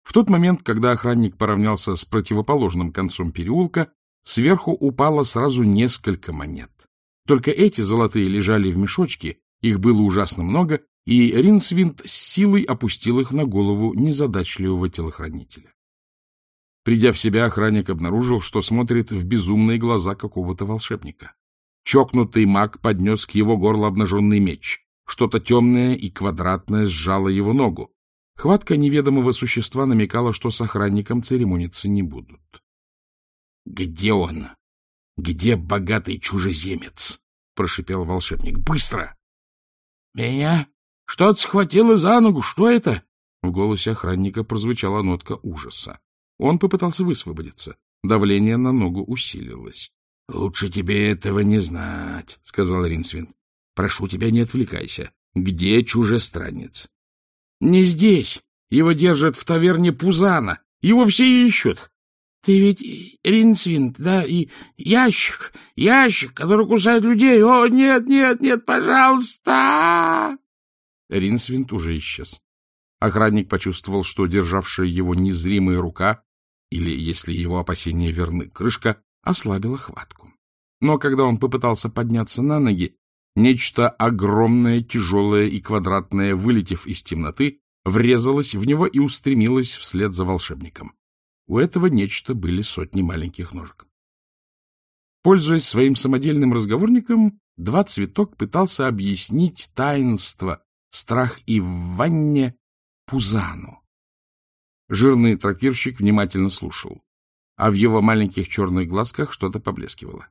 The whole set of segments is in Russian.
В тот момент, когда охранник поравнялся с противоположным концом переулка, сверху упало сразу несколько монет. Только эти золотые лежали в мешочке, их было ужасно много, и Ринсвинд с силой опустил их на голову незадачливого телохранителя. Придя в себя, охранник обнаружил, что смотрит в безумные глаза какого-то волшебника. Чокнутый маг поднес к его горлу обнаженный меч. Что-то темное и квадратное сжало его ногу. Хватка неведомого существа намекала, что с охранником церемониться не будут. — Где он? Где богатый чужеземец? — прошипел волшебник. — Быстро! — Меня что-то схватило за ногу. Что это? В голосе охранника прозвучала нотка ужаса. Он попытался высвободиться. Давление на ногу усилилось. — Лучше тебе этого не знать, — сказал Ринсвинд. — Прошу тебя, не отвлекайся. Где чужестранец? — Не здесь. Его держат в таверне Пузана. Его все ищут. — Ты ведь Ринсвинд, да? И ящик, который кусает людей. О, нет, нет, нет, пожалуйста! Ринсвинд уже исчез. Охранник почувствовал, что державшая его незримая рука, или, если его опасения верны, крышка, ослабила хватку. Но когда он попытался подняться на ноги, нечто огромное, тяжелое и квадратное, вылетев из темноты, врезалось в него и устремилось вслед за волшебником. У этого нечто были сотни маленьких ножек. Пользуясь своим самодельным разговорником, Два Цветок пытался объяснить таинство, страх и в ванне Пузану. Жирный трактирщик внимательно слушал, а в его маленьких черных глазках что-то поблескивало.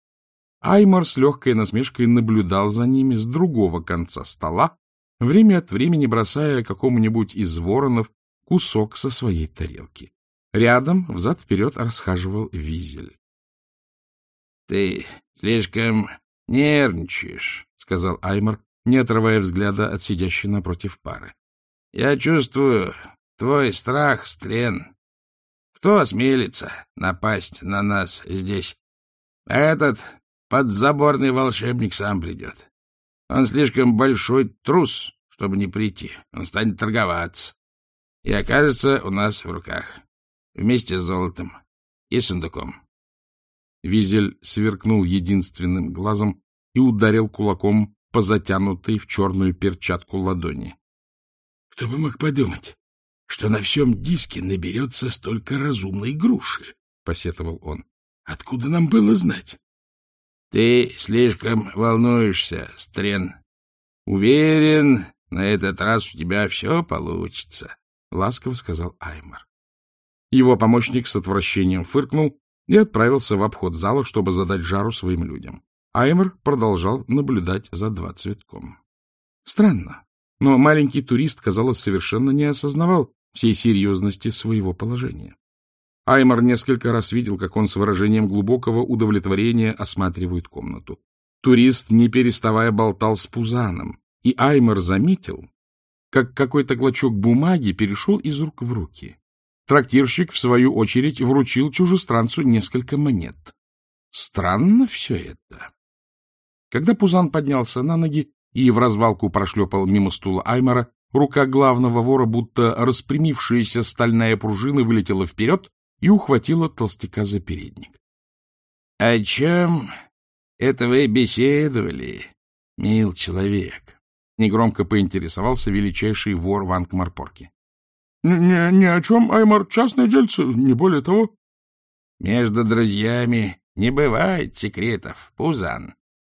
Аймар с легкой насмешкой наблюдал за ними с другого конца стола, время от времени бросая какому-нибудь из воронов кусок со своей тарелки. Рядом взад-вперед расхаживал Визель. — Ты слишком нервничаешь, — сказал Аймар, не отрывая взгляда от сидящей напротив пары. — Я чувствую твой страх, Стрен. Кто осмелится напасть на нас здесь? Этот подзаборный волшебник сам придет. Он слишком большой трус, чтобы не прийти. Он станет торговаться и окажется у нас в руках. Вместе с золотом и сундуком. Визель сверкнул единственным глазом и ударил кулаком по затянутой в черную перчатку ладони. — Кто бы мог подумать, что на всем диске наберется столько разумной груши, — посетовал он. — Откуда нам было знать? — Ты слишком волнуешься, Стрен. Уверен, на этот раз у тебя все получится, — ласково сказал Аймар. Его помощник с отвращением фыркнул и отправился в обход зала, чтобы задать жару своим людям. Аймар продолжал наблюдать за Два Цветком. Странно, но маленький турист, казалось, совершенно не осознавал всей серьезности своего положения. Аймар несколько раз видел, как он с выражением глубокого удовлетворения осматривает комнату. Турист, не переставая, болтал с Пузаном, и Аймар заметил, как какой-то клочок бумаги перешел из рук в руки. Трактирщик, в свою очередь, вручил чужестранцу несколько монет. Странно все это. Когда Пузан поднялся на ноги и в развалку прошлепал мимо стула Аймара, рука главного вора, будто распрямившаяся стальная пружина, вылетела вперед и ухватила толстяка за передник. — О чем это вы беседовали, мил человек? — негромко поинтересовался величайший вор в Анкмарпорке. Ни о чем, Аймар, частное дельце, не более того. — Между друзьями не бывает секретов, Пузан.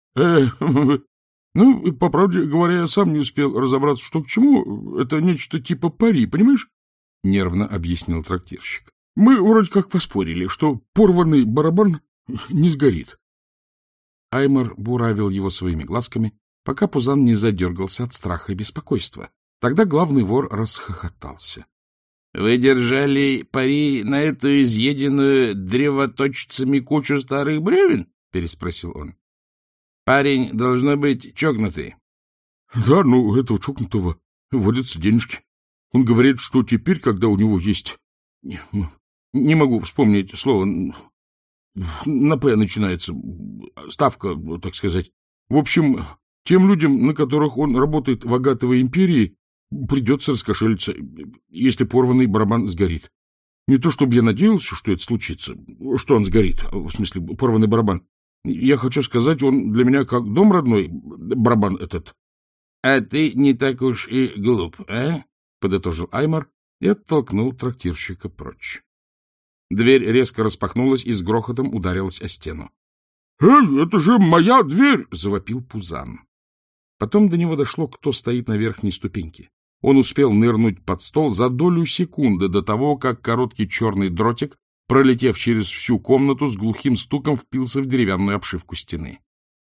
Ну, по правде говоря, я сам не успел разобраться, что к чему. Это нечто типа пари, понимаешь? — нервно объяснил трактирщик. — Мы вроде как поспорили, что порванный барабан не сгорит. Аймар буравил его своими глазками, пока Пузан не задергался от страха и беспокойства. Тогда главный вор расхохотался. — Вы держали пари на эту изъеденную древоточцами кучу старых бревен? — переспросил он. — Парень должно быть чокнутый. — Да, ну, у этого чокнутого водятся денежки. Он говорит, что теперь, когда у него есть... Не могу вспомнить слово. На «П» начинается. Ставка, так сказать. В общем, тем людям, на которых он работает в Агатовой империи, Придется раскошелиться, если порванный барабан сгорит. Не то чтобы я надеялся, что это случится, что он сгорит, в смысле, порванный барабан. Я хочу сказать, он для меня как дом родной, барабан этот. — А ты не так уж и глуп, а? — подытожил Аймар и оттолкнул трактирщика прочь. Дверь резко распахнулась и с грохотом ударилась о стену. — Эй, это же моя дверь! — завопил Пузан. Потом до него дошло, кто стоит на верхней ступеньке. Он успел нырнуть под стол за долю секунды до того, как короткий черный дротик, пролетев через всю комнату, с глухим стуком впился в деревянную обшивку стены.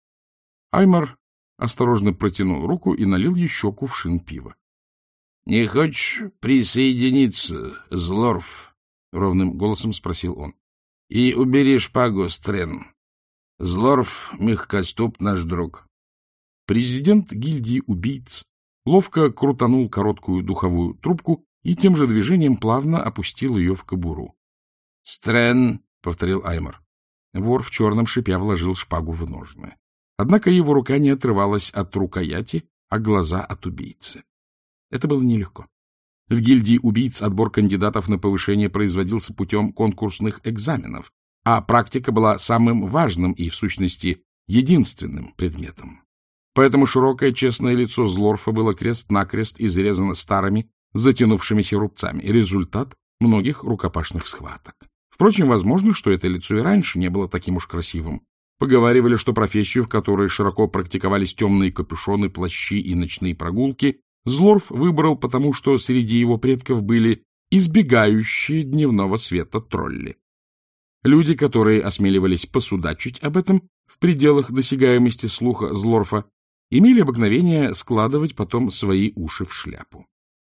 Аймар осторожно протянул руку и налил еще кувшин пива. — Не хочешь присоединиться, Злорф? — ровным голосом спросил он. — И убери шпагу, Стрен. Злорф — мягкоступ наш друг. Президент гильдии убийц ловко крутанул короткую духовую трубку и тем же движением плавно опустил ее в кобуру. — Стрен, — повторил Аймар. Вор в черном шипя вложил шпагу в ножны. Однако его рука не отрывалась от рукояти, а глаза от убийцы. Это было нелегко. В гильдии убийц отбор кандидатов на повышение производился путем конкурсных экзаменов, а практика была самым важным и, в сущности, единственным предметом. Поэтому широкое честное лицо Злорфа было крест-накрест изрезано старыми, затянувшимися рубцами, результат многих рукопашных схваток. Впрочем, возможно, что это лицо и раньше не было таким уж красивым. Поговаривали, что профессию, в которой широко практиковались темные капюшоны, плащи и ночные прогулки, Злорф выбрал потому, что среди его предков были избегающие дневного света тролли. Люди, которые осмеливались посудачить об этом в пределах досягаемости слуха Злорфа, имели обыкновение складывать потом свои уши в шляпу.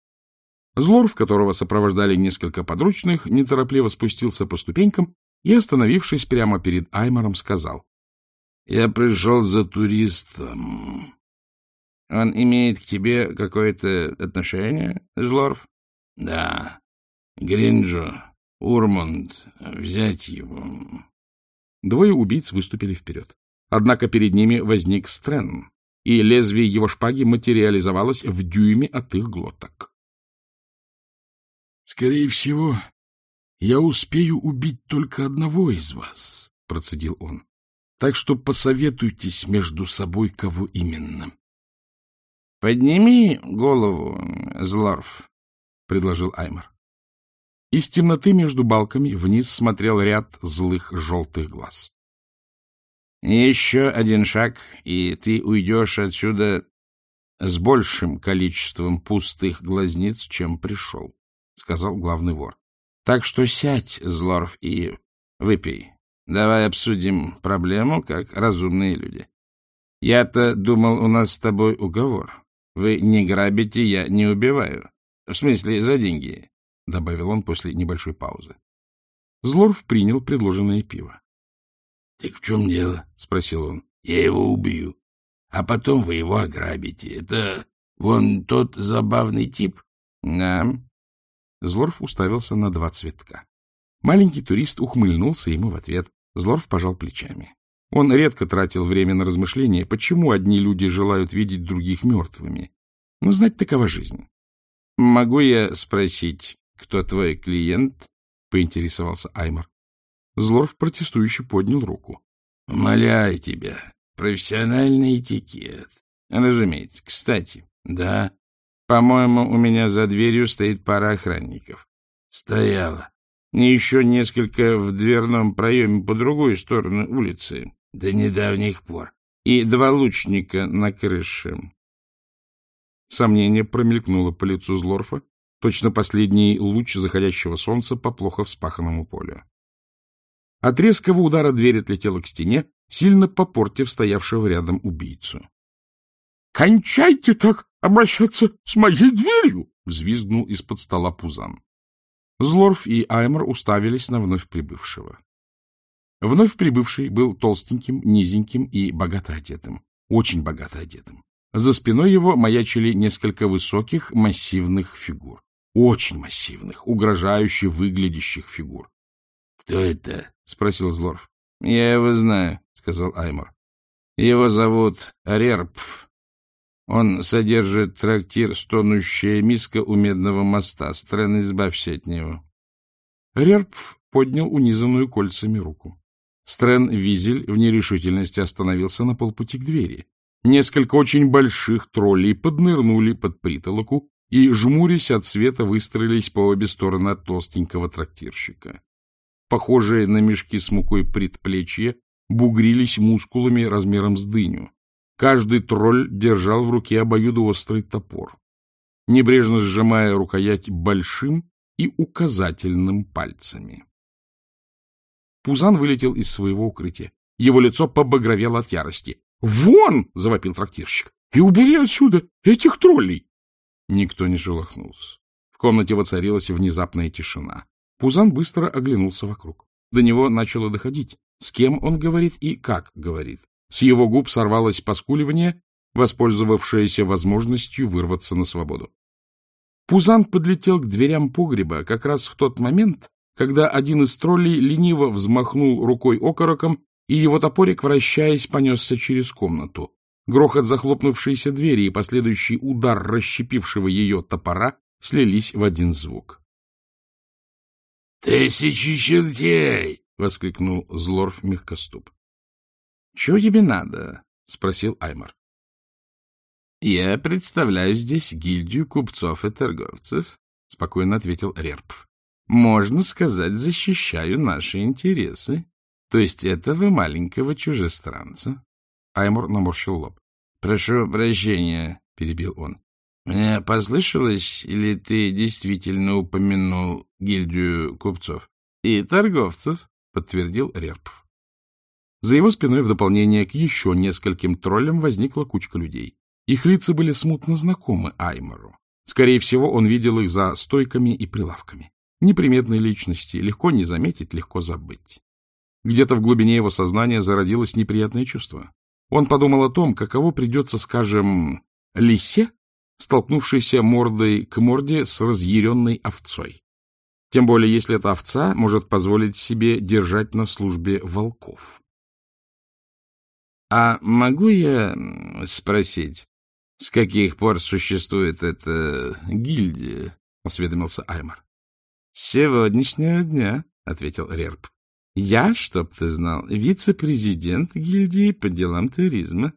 Злорф, которого сопровождали несколько подручных, неторопливо спустился по ступенькам и, остановившись прямо перед Аймаром, сказал: — Я пришел за туристом. — Он имеет к тебе какое-то отношение, Злорф? — Да. Гринджо, Урмунд, взять его. Двое убийц выступили вперед. Однако перед ними возник Стрен, и лезвие его шпаги материализовалось в дюйме от их глоток. — Скорее всего, я успею убить только одного из вас, — процедил он. — Так что посоветуйтесь между собой, кого именно. — Подними голову, Злорф, — предложил Аймар. Из темноты между балками вниз смотрел ряд злых желтых глаз. — Еще один шаг, и ты уйдешь отсюда с большим количеством пустых глазниц, чем пришел, — сказал главный вор. — Так что сядь, Злорф, и выпей. Давай обсудим проблему, как разумные люди. Я-то думал, у нас с тобой уговор. Вы не грабите, я не убиваю. В смысле, за деньги, — добавил он после небольшой паузы. Злорф принял предложенное пиво. — Так в чем дело? — спросил он. — Я его убью. А потом вы его ограбите. Это вон тот забавный тип? — Да. Злорф уставился на два цветка. Маленький турист ухмыльнулся ему в ответ. Злорф пожал плечами. Он редко тратил время на размышления, почему одни люди желают видеть других мертвыми. Но знать такова жизнь. — Могу я спросить, кто твой клиент? — поинтересовался Аймар. Злорф протестующе поднял руку. — Умоляю тебя, профессиональный этикет. — Разумеется. Кстати, да, по-моему, у меня за дверью стоит пара охранников. — Стояла. И еще несколько в дверном проеме по другой стороне улицы. До недавних пор. И два лучника на крыше. Сомнение промелькнуло по лицу Злорфа, точно последний луч заходящего солнца по плохо вспаханному полю. От резкого удара дверь отлетела к стене, сильно попортив стоявшего рядом убийцу. — Кончайте так обращаться с моей дверью! — взвизгнул из-под стола Пузан. Злорф и Аймар уставились на вновь прибывшего. Вновь прибывший был толстеньким, низеньким и богато одетым. Очень богато одетым. За спиной его маячили несколько высоких, массивных фигур. Очень массивных, угрожающе выглядящих фигур. — Кто это? — спросил Злорф. — Я его знаю, — сказал Аймар. — Его зовут Рерпф. Он содержит трактир «Стонущая миска у Медного моста». Стрэн, избавься от него. Рерпф поднял унизанную кольцами руку. Стрэн Визель в нерешительности остановился на полпути к двери. Несколько очень больших троллей поднырнули под притолоку и, жмурясь от света, выстроились по обе стороны от толстенького трактирщика. Похожие на мешки с мукой предплечья бугрились мускулами размером с дыню. Каждый тролль держал в руке обоюдоострый топор, небрежно сжимая рукоять большим и указательным пальцами. Пузан вылетел из своего укрытия. Его лицо побагровело от ярости. «Вон!» — завопил трактирщик. «И убери отсюда этих троллей!» Никто не шелохнулся. В комнате воцарилась внезапная тишина. Пузан быстро оглянулся вокруг. До него начало доходить, с кем он говорит и как говорит. С его губ сорвалось поскуливание, воспользовавшееся возможностью вырваться на свободу. Пузан подлетел к дверям погреба как раз в тот момент, когда один из троллей лениво взмахнул рукой окороком, и его топорик, вращаясь, понесся через комнату. Грохот захлопнувшейся двери и последующий удар расщепившего ее топора слились в один звук. — Тысячи чертей! — воскликнул Злорф Мягкоступ. — Чего тебе надо? — спросил Аймар. — Я представляю здесь гильдию купцов и торговцев, — спокойно ответил Рерпф. — Можно сказать, защищаю наши интересы. То есть этого маленького чужестранца. Аймар наморщил лоб. — Прошу прощения, — перебил он. — Мне послышалось, или ты действительно упомянул гильдию купцов и торговцев? — подтвердил Рерпф. За его спиной в дополнение к еще нескольким троллям возникла кучка людей. Их лица были смутно знакомы Аймару. Скорее всего, он видел их за стойками и прилавками. Неприметные личности, легко не заметить, легко забыть. Где-то в глубине его сознания зародилось неприятное чувство. Он подумал о том, каково придется, скажем, лисе, столкнувшейся мордой к морде с разъяренной овцой. Тем более, если эта овца может позволить себе держать на службе волков. — А могу я спросить, с каких пор существует эта гильдия? — осведомился Аймар. — С сегодняшнего дня, — ответил Рерп. — Я, чтоб ты знал, вице-президент гильдии по делам туризма.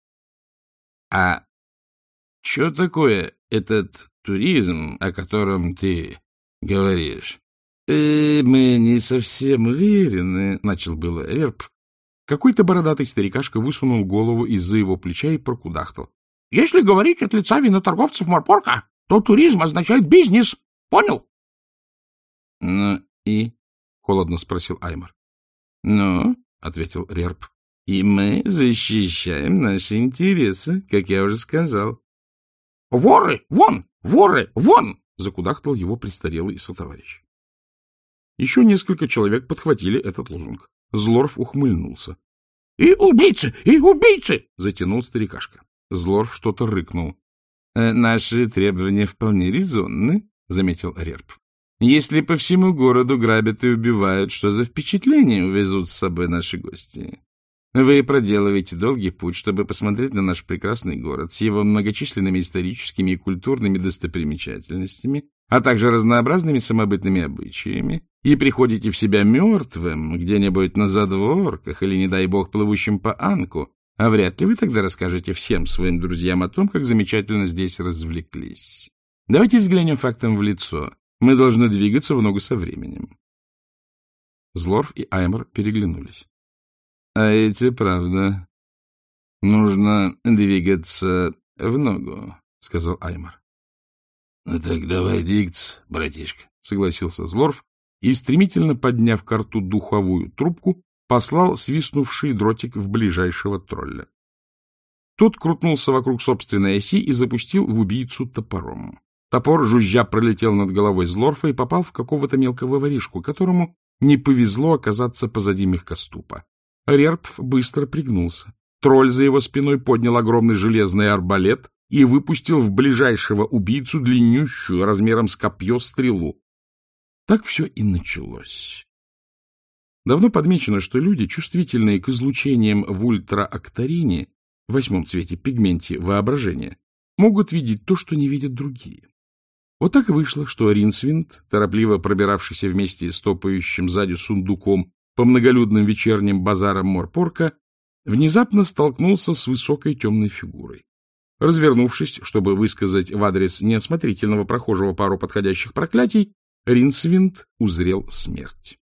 — А что такое этот туризм, о котором ты говоришь? — Мы не совсем уверены, — начал было Рерп. Какой-то бородатый старикашка высунул голову из-за его плеча и прокудахтал. — Если говорить от лица виноторговцев Морпорка, то туризм означает бизнес. Понял? — Ну и? — холодно спросил Аймар. — Ну, — ответил Рерп, — и мы защищаем наши интересы, как я уже сказал. — Воры! Вон! Воры! Вон! — закудахтал его престарелый сотоварищ. Еще несколько человек подхватили этот лозунг. Злорф ухмыльнулся. — И убийцы! И убийцы! — затянул старикашка. Злорф что-то рыкнул. — Наши требования вполне резонны, — заметил Рерп. — Если по всему городу грабят и убивают, что за впечатление увезут с собой наши гости? Вы проделываете долгий путь, чтобы посмотреть на наш прекрасный город с его многочисленными историческими и культурными достопримечательностями, а также разнообразными самобытными обычаями, и приходите в себя мертвым где-нибудь на задворках или, не дай бог, плывущим по Анку, а вряд ли вы тогда расскажете всем своим друзьям о том, как замечательно здесь развлеклись. Давайте взглянем фактам в лицо. Мы должны двигаться в ногу со временем. Злорф и Аймар переглянулись. — А эти, правда, нужно двигаться в ногу, — сказал Аймар. — Ну так давай двигаться, братишка, — согласился Злорф и, стремительно подняв ко рту духовую трубку, послал свистнувший дротик в ближайшего тролля. Тот крутнулся вокруг собственной оси и запустил в убийцу топором. Топор, жужжа, пролетел над головой Злорфа и попал в какого-то мелкого воришку, которому не повезло оказаться позади Мягкоступа. Рерпф быстро пригнулся. Тролль за его спиной поднял огромный железный арбалет и выпустил в ближайшего убийцу длиннющую, размером с копье, стрелу. Так все и началось. Давно подмечено, что люди, чувствительные к излучениям в ультраакторине, в 8 цвете, пигменте воображения, могут видеть то, что не видят другие. Вот так и вышло, что Ринсвинд, торопливо пробиравшийся вместе с топающим сзади сундуком по многолюдным вечерним базарам Морпорка, внезапно столкнулся с высокой темной фигурой. Развернувшись, чтобы высказать в адрес неосмотрительного прохожего пару подходящих проклятий, Ринсвинд узрел смерть.